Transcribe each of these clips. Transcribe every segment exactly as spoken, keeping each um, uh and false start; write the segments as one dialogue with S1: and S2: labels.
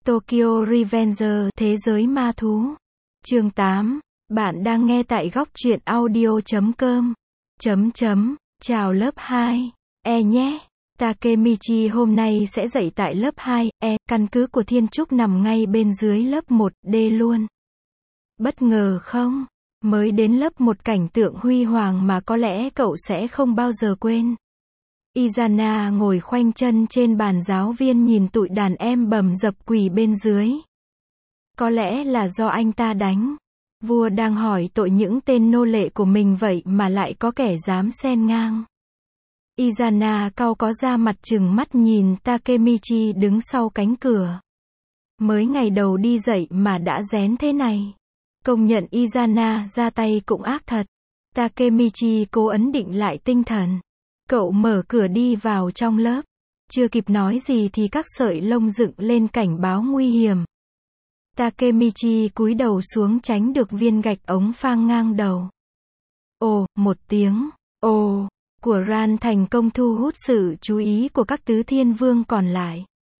S1: Tokyo Revenger, Thế giới ma thú. Chương tám. Bạn đang nghe tại góc truyện audio chấm com. Chấm chấm. Chào lớp hai. E nhé. Takemichi hôm nay sẽ dạy tại lớp hai, E, căn cứ của Thiên Trúc nằm ngay bên dưới lớp một, D luôn. Bất ngờ không? Mới đến lớp một cảnh tượng huy hoàng mà có lẽ cậu sẽ không bao giờ quên. Izana ngồi khoanh chân trên bàn giáo viên nhìn tụi đàn em bầm dập quỳ bên dưới. Có lẽ là do anh ta đánh. Vua đang hỏi tội những tên nô lệ của mình vậy mà lại có kẻ dám xen ngang. Izana cau có ra mặt trừng mắt nhìn Takemichi đứng sau cánh cửa. Mới ngày đầu đi dạy mà đã rén thế này. Công nhận Izana ra tay cũng ác thật. Takemichi cố ấn định lại tinh thần. Cậu mở cửa đi vào trong lớp. Chưa kịp nói gì thì các sợi lông dựng lên cảnh báo nguy hiểm. Takemichi cúi đầu xuống tránh được viên gạch ống phang ngang đầu. Ồ, một tiếng ồ của Ran thành công thu hút sự chú ý của các tứ thiên vương còn lại.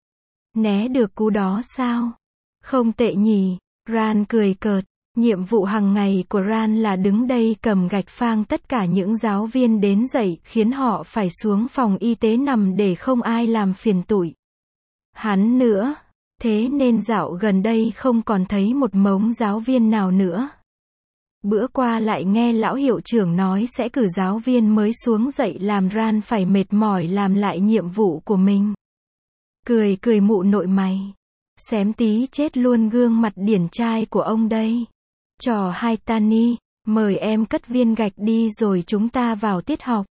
S1: Né được cú đó sao? Không tệ nhỉ, Ran cười cợt. Nhiệm vụ hàng ngày của Ran là đứng đây cầm gạch phang tất cả những giáo viên đến dạy, khiến họ phải xuống phòng y tế nằm để không ai làm phiền tụi hắn nữa. Thế nên dạo gần đây không còn thấy một mống giáo viên nào nữa. Bữa qua lại nghe lão hiệu trưởng nói sẽ cử giáo viên mới xuống dạy làm Ran phải mệt mỏi làm lại nhiệm vụ của mình. Cười cười mụ nội mày. Xém tí chết luôn gương mặt điển trai của ông đây. Trò hai Tani, mời em cất viên gạch đi rồi chúng ta vào tiết học.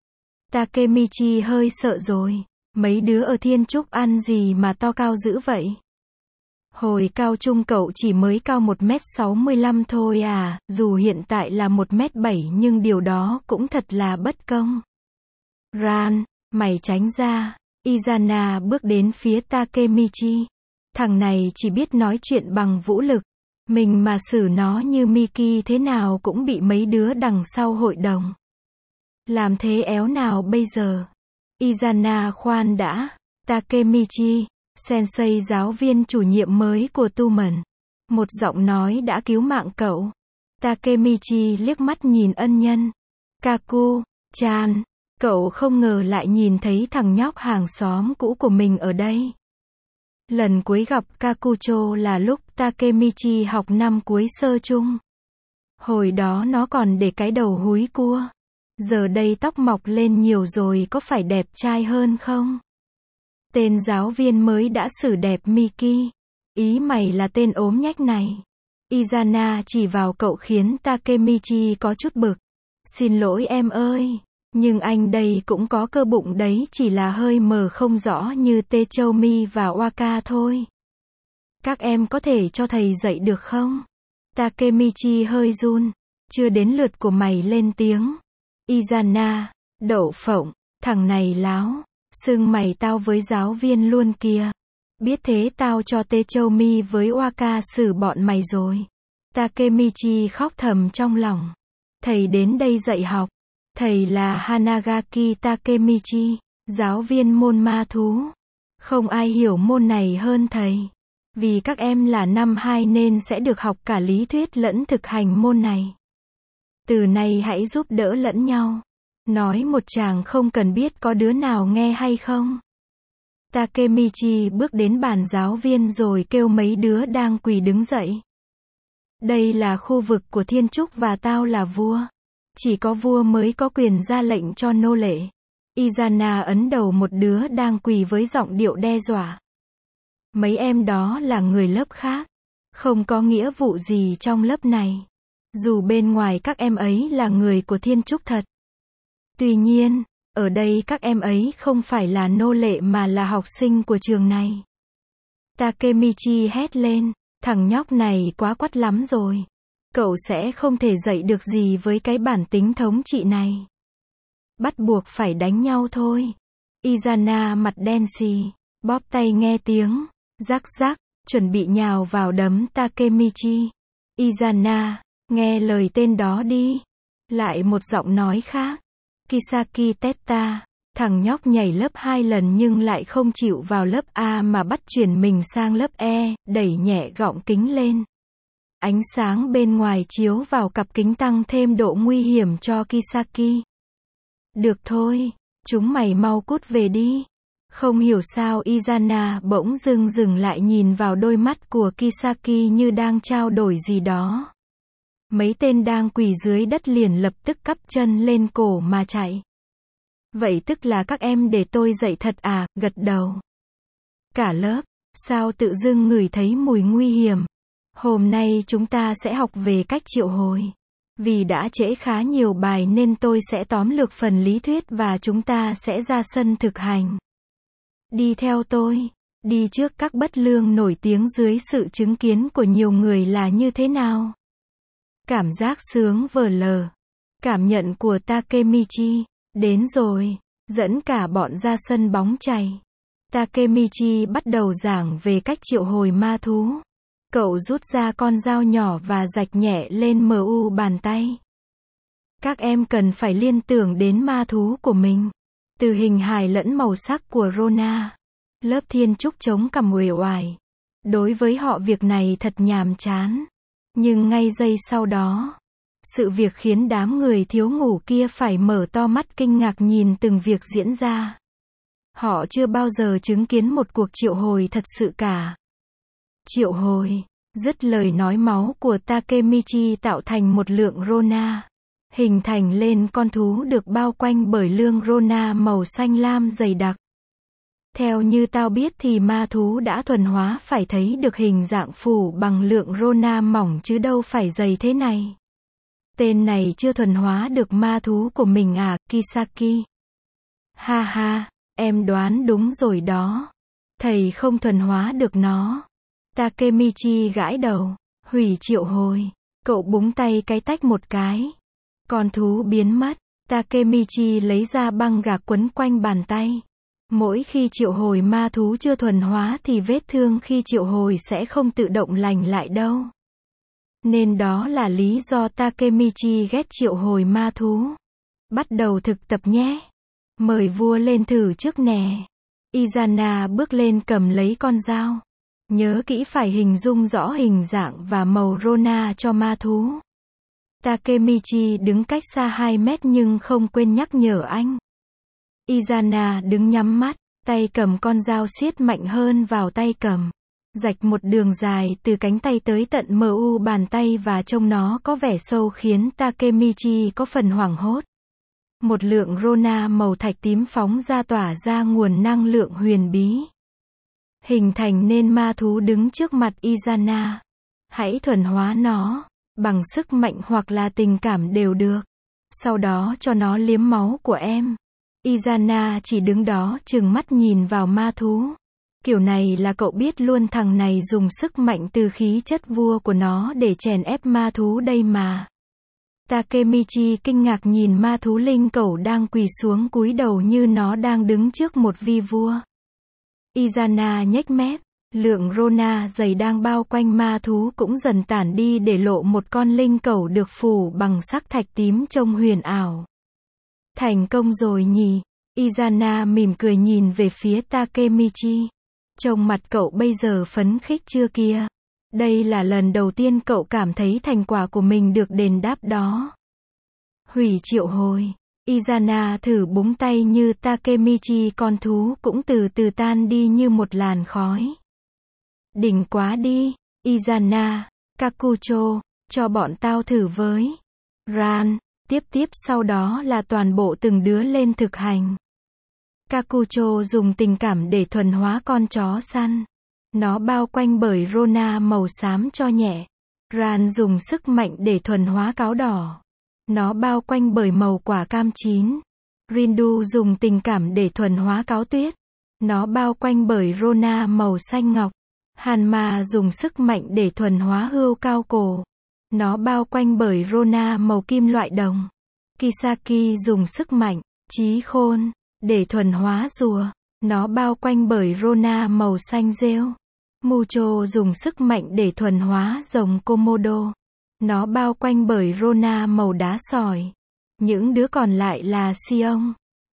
S1: Takemichi hơi sợ rồi. Mấy đứa ở Thiên Trúc ăn gì mà to cao dữ vậy? Hồi cao trung cậu chỉ mới cao một mét sáu mươi lăm thôi à, dù hiện tại là một mét bảy nhưng điều đó cũng thật là bất công. Ran, mày tránh ra. Izana bước đến phía Takemichi. Thằng này chỉ biết nói chuyện bằng vũ lực. Mình mà xử nó như Miki thế nào cũng bị mấy đứa đằng sau hội đồng. Làm thế éo nào bây giờ? Izana khoan đã. Takemichi, sensei giáo viên chủ nhiệm mới của Tumen. Một giọng nói đã cứu mạng cậu. Takemichi liếc mắt nhìn ân nhân. Kaku, chan, cậu không ngờ lại nhìn thấy thằng nhóc hàng xóm cũ của mình ở đây. Lần cuối gặp Kakucho là lúc Takemichi học năm cuối sơ chung. Hồi đó nó còn để cái đầu húi cua. Giờ đây tóc mọc lên nhiều rồi, có phải đẹp trai hơn không? Tên giáo viên mới đã xử đẹp Miki. Ý mày là tên ốm nhách này. Izana chỉ vào cậu khiến Takemichi có chút bực. Xin lỗi em ơi. Nhưng anh đây cũng có cơ bụng đấy, chỉ là hơi mờ không rõ như Techoumi và Waka thôi. Các em có thể cho thầy dạy được không? Takemichi hơi run. Chưa đến lượt của mày lên tiếng. Izana, đậu phộng, thằng này láo. Xưng mày tao với giáo viên luôn kìa. Biết thế tao cho Techoumi với Waka xử bọn mày rồi. Takemichi khóc thầm trong lòng. Thầy đến đây dạy học. Thầy là Hanagaki Takemichi, giáo viên môn ma thú. Không ai hiểu môn này hơn thầy. Vì các em là năm hai nên sẽ được học cả lý thuyết lẫn thực hành môn này. Từ nay hãy giúp đỡ lẫn nhau. Nói một chàng không cần biết có đứa nào nghe hay không. Takemichi bước đến bàn giáo viên rồi kêu mấy đứa đang quỳ đứng dậy. Đây là khu vực của Thiên Trúc và tao là vua. Chỉ có vua mới có quyền ra lệnh cho nô lệ. Izana ấn đầu một đứa đang quỳ với giọng điệu đe dọa. Mấy em đó là người lớp khác. Không có nghĩa vụ gì trong lớp này. Dù bên ngoài các em ấy là người của Thiên Trúc thật. Tuy nhiên, ở đây các em ấy không phải là nô lệ mà là học sinh của trường này. Takemichi hét lên. Thằng nhóc này quá quắt lắm rồi. Cậu sẽ không thể dạy được gì với cái bản tính thống trị này. Bắt buộc phải đánh nhau thôi. Izana mặt đen xì, bóp tay nghe tiếng, rắc rắc, chuẩn bị nhào vào đấm Takemichi. Izana, nghe lời tên đó đi. Lại một giọng nói khác. Kisaki Teta, Thằng nhóc nhảy lớp hai lần nhưng lại không chịu vào lớp A mà bắt chuyển mình sang lớp E, đẩy nhẹ gọng kính lên. Ánh sáng bên ngoài chiếu vào cặp kính tăng thêm độ nguy hiểm cho Kisaki. Được thôi, chúng mày mau cút về đi. Không hiểu sao Izana bỗng dưng dừng lại nhìn vào đôi mắt của Kisaki như đang trao đổi gì đó. Mấy tên đang quỳ dưới đất liền lập tức cắp chân lên cổ mà chạy. Vậy tức là các em để tôi dạy thật à, gật đầu. Cả lớp, sao tự dưng ngửi thấy mùi nguy hiểm. Hôm nay chúng ta sẽ học về cách triệu hồi. Vì đã trễ khá nhiều bài nên tôi sẽ tóm lược phần lý thuyết và chúng ta sẽ ra sân thực hành. Đi theo tôi, đi trước các bất lương nổi tiếng dưới sự chứng kiến của nhiều người là như thế nào. Cảm giác sướng vờ lờ. Cảm nhận của Takemichi. Đến rồi, dẫn cả bọn ra sân bóng chày. Takemichi bắt đầu giảng về cách triệu hồi ma thú. Cậu rút ra con dao nhỏ và rạch nhẹ lên mu bàn tay. Các em cần phải liên tưởng đến ma thú của mình. Từ hình hài lẫn màu sắc của Rona. Lớp thiên trúc chống cằm uể oải. Đối với họ việc này thật nhàm chán. Nhưng ngay giây sau đó, sự việc khiến đám người thiếu ngủ kia phải mở to mắt kinh ngạc nhìn từng việc diễn ra. Họ chưa bao giờ chứng kiến một cuộc triệu hồi thật sự cả. Triệu hồi, dứt lời nói máu của Takemichi tạo thành một lượng Rona. Hình thành lên con thú được bao quanh bởi lương Rona màu xanh lam dày đặc. Theo như tao biết thì ma thú đã thuần hóa phải thấy được hình dạng phủ bằng lượng Rona mỏng chứ đâu phải dày thế này. Tên này chưa thuần hóa được ma thú của mình à, Kisaki? Ha ha, em đoán đúng rồi đó. Thầy không thuần hóa được nó. Takemichi gãi đầu. Hủy triệu hồi. Cậu búng tay cái tách một cái. Con thú biến mất. Takemichi lấy ra băng gạc quấn quanh bàn tay. Mỗi khi triệu hồi ma thú chưa thuần hóa thì vết thương khi triệu hồi sẽ không tự động lành lại đâu. Nên đó là lý do Takemichi ghét triệu hồi ma thú. Bắt đầu thực tập nhé. Mời vua lên thử trước nè. Izana bước lên cầm lấy con dao. Nhớ kỹ phải hình dung rõ hình dạng và màu Rona cho ma thú. Takemichi đứng cách xa hai mét nhưng không quên nhắc nhở anh. Izana đứng nhắm mắt, tay cầm con dao siết mạnh hơn vào tay cầm. Rạch một đường dài từ cánh tay tới tận mu bàn tay và trông nó có vẻ sâu khiến Takemichi có phần hoảng hốt. Một lượng Rona màu thạch tím phóng ra tỏa ra nguồn năng lượng huyền bí. Hình thành nên ma thú đứng trước mặt Izana. Hãy thuần hóa nó, bằng sức mạnh hoặc là tình cảm đều được. Sau đó cho nó liếm máu của em. Izana chỉ đứng đó trừng mắt nhìn vào ma thú. Kiểu này là cậu biết luôn thằng này dùng sức mạnh từ khí chất vua của nó để chèn ép ma thú đây mà. Takemichi kinh ngạc nhìn ma thú linh cẩu đang quỳ xuống cúi đầu như nó đang đứng trước một vi vua. Izana nhếch mép, lượng Rona dày đang bao quanh ma thú cũng dần tản đi để lộ một con linh cẩu được phủ bằng sắc thạch tím trông huyền ảo. Thành công rồi nhỉ? Izana mỉm cười nhìn về phía Takemichi. Trông mặt cậu bây giờ phấn khích chưa kia? Đây là lần đầu tiên cậu cảm thấy thành quả của mình được đền đáp đó. Hủy triệu hồi. Izana thử búng tay như Takemichi, con thú cũng từ từ tan đi như một làn khói. Đỉnh quá đi, Izana. Kakucho, cho bọn tao thử với. Ran, tiếp tiếp sau đó là toàn bộ từng đứa lên thực hành. Kakucho dùng tình cảm để thuần hóa con chó săn. Nó bao quanh bởi Rona màu xám cho nhẹ. Ran dùng sức mạnh để thuần hóa cáo đỏ. Nó bao quanh bởi màu quả cam chín. Rindu dùng tình cảm để thuần hóa cáo tuyết. Nó bao quanh bởi Rona màu xanh ngọc. Hanma dùng sức mạnh để thuần hóa hươu cao cổ. Nó bao quanh bởi Rona màu kim loại đồng. Kisaki dùng sức mạnh, trí khôn, để thuần hóa rùa. Nó bao quanh bởi Rona màu xanh rêu. Mucho dùng sức mạnh để thuần hóa rồng Komodo. Nó bao quanh bởi Rona màu đá sỏi. Những đứa còn lại là Sion.